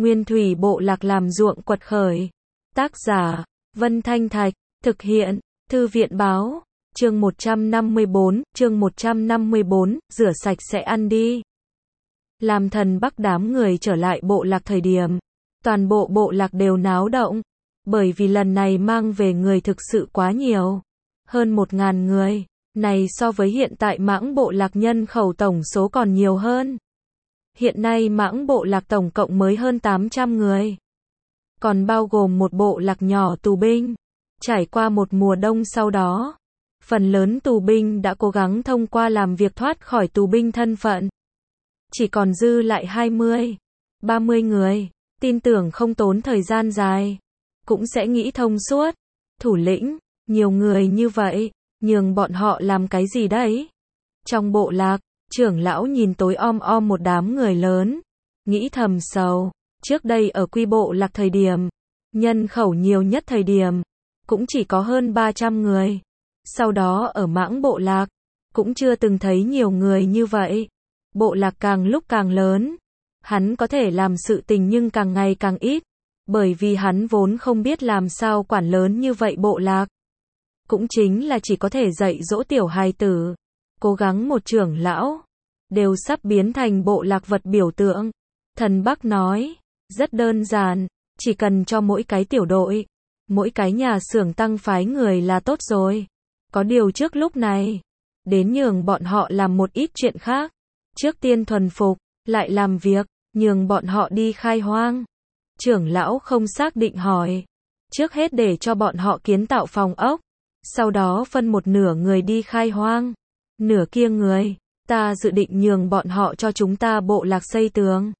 Nguyên thủy bộ lạc làm ruộng quật khởi. Tác giả, Vân Thanh Thạch, thực hiện, Thư viện Báo, chương 154, rửa sạch sẽ ăn đi. Làm Thần Bắc đám người trở lại bộ lạc thời điểm, toàn bộ bộ lạc đều náo động, bởi vì lần này mang về người thực sự quá nhiều, hơn 1.000 người, này so với hiện tại Mãng bộ lạc nhân khẩu tổng số còn nhiều hơn. Hiện nay Mãng bộ lạc tổng cộng mới hơn 800 người, còn bao gồm một bộ lạc nhỏ tù binh. Trải qua một mùa đông sau đó, phần lớn tù binh đã cố gắng thông qua làm việc thoát khỏi tù binh thân phận. Chỉ còn dư lại 20, 30 người, tin tưởng không tốn thời gian dài, cũng sẽ nghĩ thông suốt. Thủ lĩnh, nhiều người như vậy, nhường bọn họ làm cái gì đấy? Trong bộ lạc, trưởng lão nhìn tối om một đám người lớn, nghĩ thầm sầu, trước đây ở quy bộ lạc thời điểm, nhân khẩu nhiều nhất thời điểm, cũng chỉ có hơn 300 người. Sau đó ở Mãng bộ lạc, cũng chưa từng thấy nhiều người như vậy. Bộ lạc càng lúc càng lớn, hắn có thể làm sự tình nhưng càng ngày càng ít, bởi vì hắn vốn không biết làm sao quản lớn như vậy bộ lạc. Cũng chính là chỉ có thể dạy dỗ tiểu hài tử, cố gắng một trưởng lão, đều sắp biến thành bộ lạc vật biểu tượng. Thần Bắc nói, rất đơn giản, chỉ cần cho mỗi cái tiểu đội, mỗi cái nhà xưởng tăng phái người là tốt rồi. Có điều trước lúc này, đến nhường bọn họ làm một ít chuyện khác. Trước tiên thuần phục, lại làm việc, nhường bọn họ đi khai hoang. Trưởng lão không xác định hỏi, trước hết để cho bọn họ kiến tạo phòng ốc, sau đó phân một nửa người đi khai hoang, nửa kia người, ta dự định nhường bọn họ cho chúng ta bộ lạc xây tường.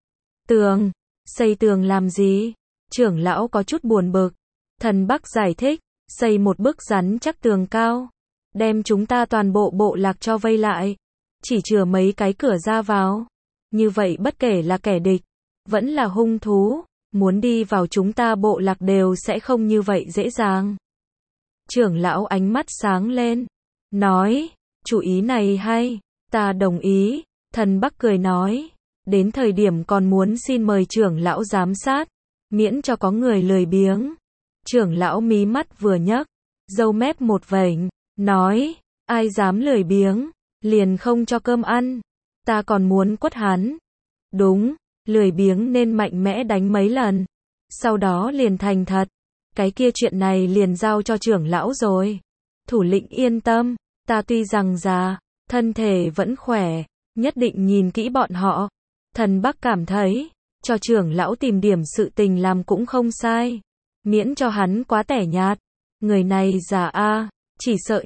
Tường? Xây tường làm gì? Trưởng lão có chút buồn bực. Thần Bắc giải thích, xây một bức rắn chắc tường cao, đem chúng ta toàn bộ bộ lạc cho vây lại, chỉ chừa mấy cái cửa ra vào. Như vậy bất kể là kẻ địch, vẫn là hung thú, muốn đi vào chúng ta bộ lạc đều sẽ không như vậy dễ dàng. Trưởng lão ánh mắt sáng lên, nói, chủ ý này hay, ta đồng ý. Thần Bắc cười nói, đến thời điểm còn muốn xin mời trưởng lão giám sát, miễn cho có người lười biếng. Trưởng lão mí mắt vừa nhấc, râu mép một vểnh, nói, ai dám lười biếng, liền không cho cơm ăn, ta còn muốn quất hắn. Đúng, lười biếng nên mạnh mẽ đánh mấy lần, sau đó liền thành thật. Cái kia chuyện này liền giao cho trưởng lão rồi. Thủ lĩnh yên tâm, ta tuy rằng già, thân thể vẫn khỏe, nhất định nhìn kỹ bọn họ. Thần Bắc cảm thấy, cho trưởng lão tìm điểm sự tình làm cũng không sai, miễn cho hắn quá tẻ nhạt. Người này già a, chỉ sợ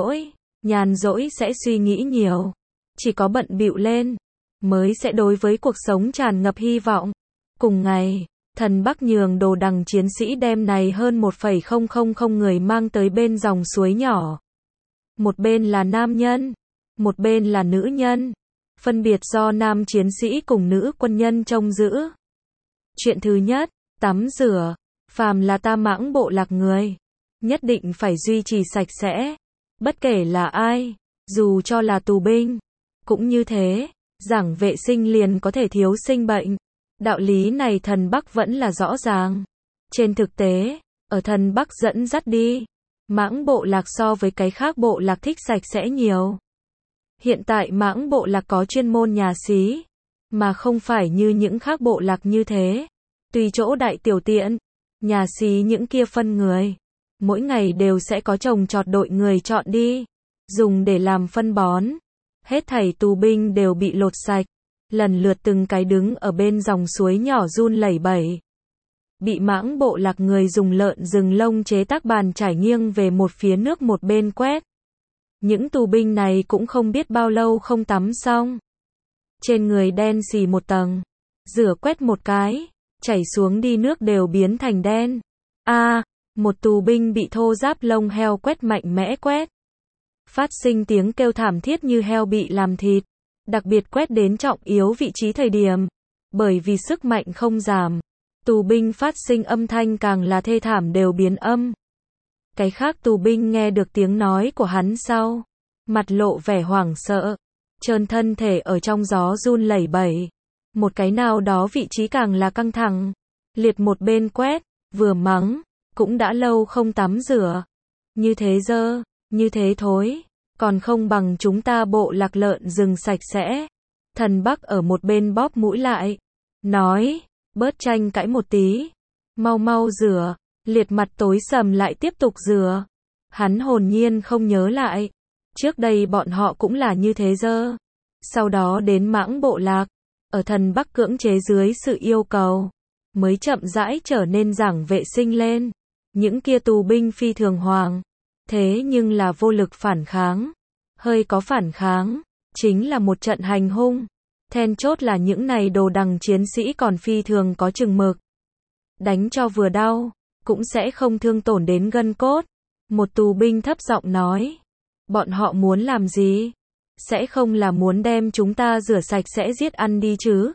nhàn rỗi sẽ suy nghĩ nhiều, chỉ có bận bịu lên, mới sẽ đối với cuộc sống tràn ngập hy vọng. Cùng ngày, Thần Bắc nhường đồ đằng chiến sĩ đem này hơn 1,000 người mang tới bên dòng suối nhỏ. Một bên là nam nhân, một bên là nữ nhân, phân biệt do nam chiến sĩ cùng nữ quân nhân trông giữ. Chuyện thứ nhất, tắm rửa, phàm là ta Mãng bộ lạc người, nhất định phải duy trì sạch sẽ, bất kể là ai, dù cho là tù binh, cũng như thế, giảng vệ sinh liền có thể thiếu sinh bệnh. Đạo lý này Thần Bắc vẫn là rõ ràng. Trên thực tế, ở Thần Bắc dẫn dắt đi, Mãng bộ lạc so với cái khác bộ lạc thích sạch sẽ nhiều. Hiện tại Mãng bộ lạc có chuyên môn nhà xí, mà không phải như những khác bộ lạc như thế. Tùy chỗ đại tiểu tiện, nhà xí những kia phân người, mỗi ngày đều sẽ có trồng trọt đội người chọn đi, dùng để làm phân bón. Hết thảy tù binh đều bị lột sạch, lần lượt từng cái đứng ở bên dòng suối nhỏ run lẩy bẩy. Bị Mãng bộ lạc người dùng lợn rừng lông chế tác bàn trải nghiêng về một phía nước một bên quét. Những tù binh này cũng không biết bao lâu không tắm xong. Trên người đen xì một tầng, rửa quét một cái, chảy xuống đi nước đều biến thành đen. Một tù binh bị thô giáp lông heo quét mạnh mẽ quét, phát sinh tiếng kêu thảm thiết như heo bị làm thịt, đặc biệt quét đến trọng yếu vị trí thời điểm, bởi vì sức mạnh không giảm, tù binh phát sinh âm thanh càng là thê thảm đều biến âm. Cái khác tù binh nghe được tiếng nói của hắn sau, mặt lộ vẻ hoảng sợ, trơn thân thể ở trong gió run lẩy bẩy. Một cái nào đó vị trí càng là căng thẳng. Liệt một bên quét, vừa mắng, cũng đã lâu không tắm rửa. Như thế dơ, như thế thối, còn không bằng chúng ta bộ lạc lợn rừng sạch sẽ. Thần Bắc ở một bên bóp mũi lại, nói, bớt tranh cãi một tí, mau mau rửa. Liệt mặt tối sầm lại tiếp tục rửa. Hắn hồn nhiên không nhớ lại, trước đây bọn họ cũng là như thế dơ. Sau đó đến Mãng bộ lạc, ở Thần Bắc cưỡng chế dưới sự yêu cầu, mới chậm rãi trở nên giảng vệ sinh lên. Những kia tù binh phi thường hoàng, thế nhưng là vô lực phản kháng. Hơi có phản kháng, chính là một trận hành hung. Then chốt là những này đồ đằng chiến sĩ còn phi thường có chừng mực. Đánh cho vừa đau, cũng sẽ không thương tổn đến gân cốt. Một tù binh thấp giọng nói, bọn họ muốn làm gì? Sẽ không là muốn đem chúng ta rửa sạch sẽ giết ăn đi chứ?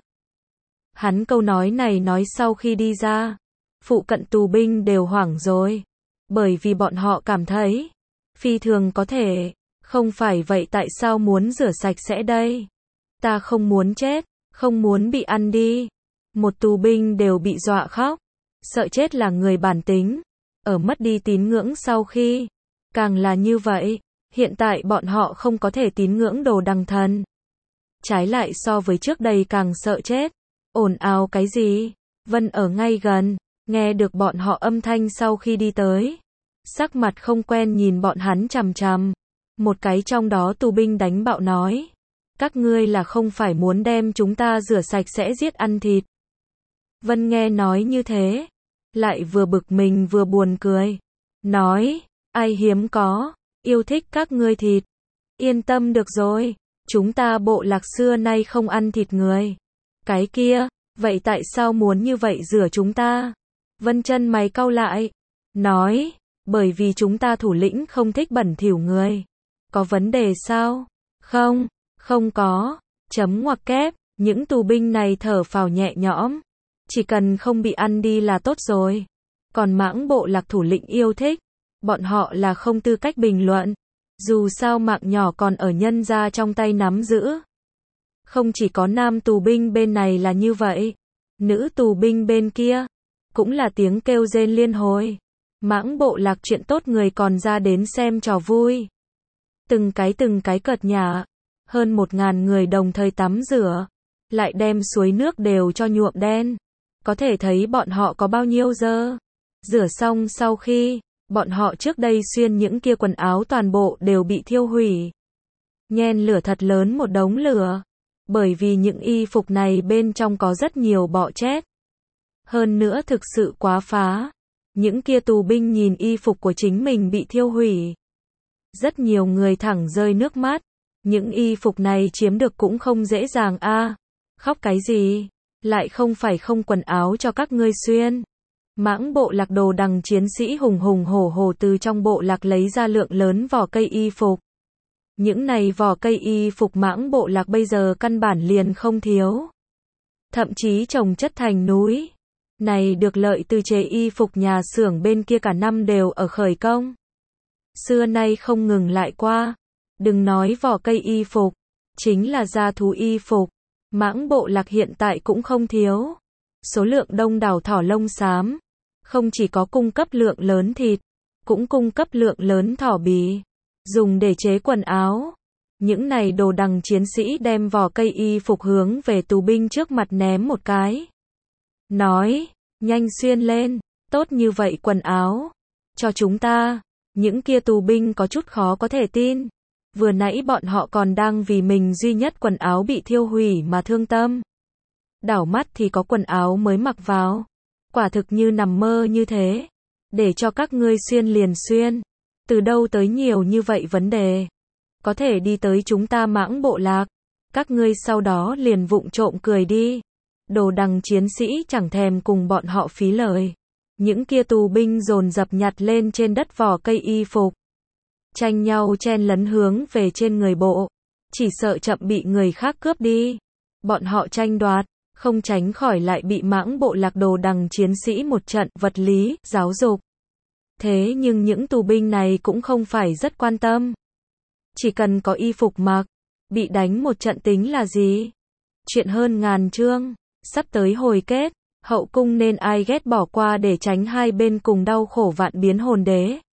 Hắn câu nói này nói sau khi đi ra, phụ cận tù binh đều hoảng rồi. Bởi vì bọn họ cảm thấy, phi thường có thể, không phải vậy tại sao muốn rửa sạch sẽ đây? Ta không muốn chết, không muốn bị ăn đi. Một tù binh đều bị dọa khóc, sợ chết là người bản tính. Ở mất đi tín ngưỡng sau khi, càng là như vậy, hiện tại bọn họ không có thể tín ngưỡng đồ đằng thần. Trái lại so với trước đây càng sợ chết. Ồn ào cái gì? Vân ở ngay gần, nghe được bọn họ âm thanh sau khi đi tới. Sắc mặt không quen nhìn bọn hắn chằm chằm. Một cái trong đó tù binh đánh bạo nói, các ngươi là không phải muốn đem chúng ta rửa sạch sẽ giết ăn thịt. Vân nghe nói như thế, lại vừa bực mình vừa buồn cười. Nói, ai hiếm có, yêu thích các ngươi thịt. Yên tâm được rồi, chúng ta bộ lạc xưa nay không ăn thịt người. Cái kia, vậy tại sao muốn như vậy rửa chúng ta? Vân chân mày cau lại, nói, bởi vì chúng ta thủ lĩnh không thích bẩn thỉu người. Có vấn đề sao? Không, không có. Chấm ngoặc kép, những tù binh này thở phào nhẹ nhõm. Chỉ cần không bị ăn đi là tốt rồi. Còn Mãng bộ lạc thủ lĩnh yêu thích, bọn họ là không tư cách bình luận. Dù sao mạng nhỏ còn ở nhân gia trong tay nắm giữ. Không chỉ có nam tù binh bên này là như vậy, nữ tù binh bên kia cũng là tiếng kêu rên liên hồi. Mãng bộ lạc chuyện tốt người còn ra đến xem trò vui. Từng cái cợt nhả, hơn 1000 người đồng thời tắm rửa, lại đem suối nước đều cho nhuộm đen. Có thể thấy bọn họ có bao nhiêu dơ. Rửa xong sau khi, bọn họ trước đây xuyên những kia quần áo toàn bộ đều bị thiêu hủy. Nhen lửa thật lớn một đống lửa. Bởi vì những y phục này bên trong có rất nhiều bọ chết. Hơn nữa thực sự quá phá. Những kia tù binh nhìn y phục của chính mình bị thiêu hủy. Rất nhiều người thẳng rơi nước mắt. Những y phục này chiếm được cũng không dễ dàng a. Khóc cái gì? Lại không phải không quần áo cho các ngươi xuyên. Mãng bộ lạc đồ đằng chiến sĩ hùng hùng hổ hổ từ trong bộ lạc lấy ra lượng lớn vỏ cây y phục. Những này vỏ cây y phục Mãng bộ lạc bây giờ căn bản liền không thiếu. Thậm chí trồng chất thành núi. Này được lợi từ chế y phục nhà xưởng bên kia cả năm đều ở khởi công. Xưa nay không ngừng lại qua. Đừng nói vỏ cây y phục, chính là da thú y phục. Mãng bộ lạc hiện tại cũng không thiếu. Số lượng đông đảo thỏ lông xám. Không chỉ có cung cấp lượng lớn thịt, cũng cung cấp lượng lớn thỏ bì. Dùng để chế quần áo. Những này đồ đằng chiến sĩ đem vỏ cây y phục hướng về tù binh trước mặt ném một cái. Nói, nhanh xuyên lên, tốt như vậy quần áo. Cho chúng ta. Những kia tù binh có chút khó có thể tin. Vừa nãy bọn họ còn đang vì mình duy nhất quần áo bị thiêu hủy mà thương tâm. Đảo mắt thì có quần áo mới mặc vào. Quả thực như nằm mơ như thế. Để cho các ngươi xuyên liền xuyên. Từ đâu tới nhiều như vậy vấn đề. Có thể đi tới chúng ta Mãng bộ lạc. Các ngươi sau đó liền vụng trộm cười đi. Đồ đằng chiến sĩ chẳng thèm cùng bọn họ phí lời. Những kia tù binh dồn dập nhặt lên trên đất vỏ cây y phục. Tranh nhau chen lấn hướng về trên người bộ. Chỉ sợ chậm bị người khác cướp đi. Bọn họ tranh đoạt, không tránh khỏi lại bị Mãng bộ lạc đồ đằng chiến sĩ một trận vật lý, giáo dục. Thế nhưng những tù binh này cũng không phải rất quan tâm. Chỉ cần có y phục mặc, bị đánh một trận tính là gì? Chuyện hơn ngàn chương, sắp tới hồi kết, hậu cung nên ai ghét bỏ qua để tránh hai bên cùng đau khổ vạn biến hồn đế.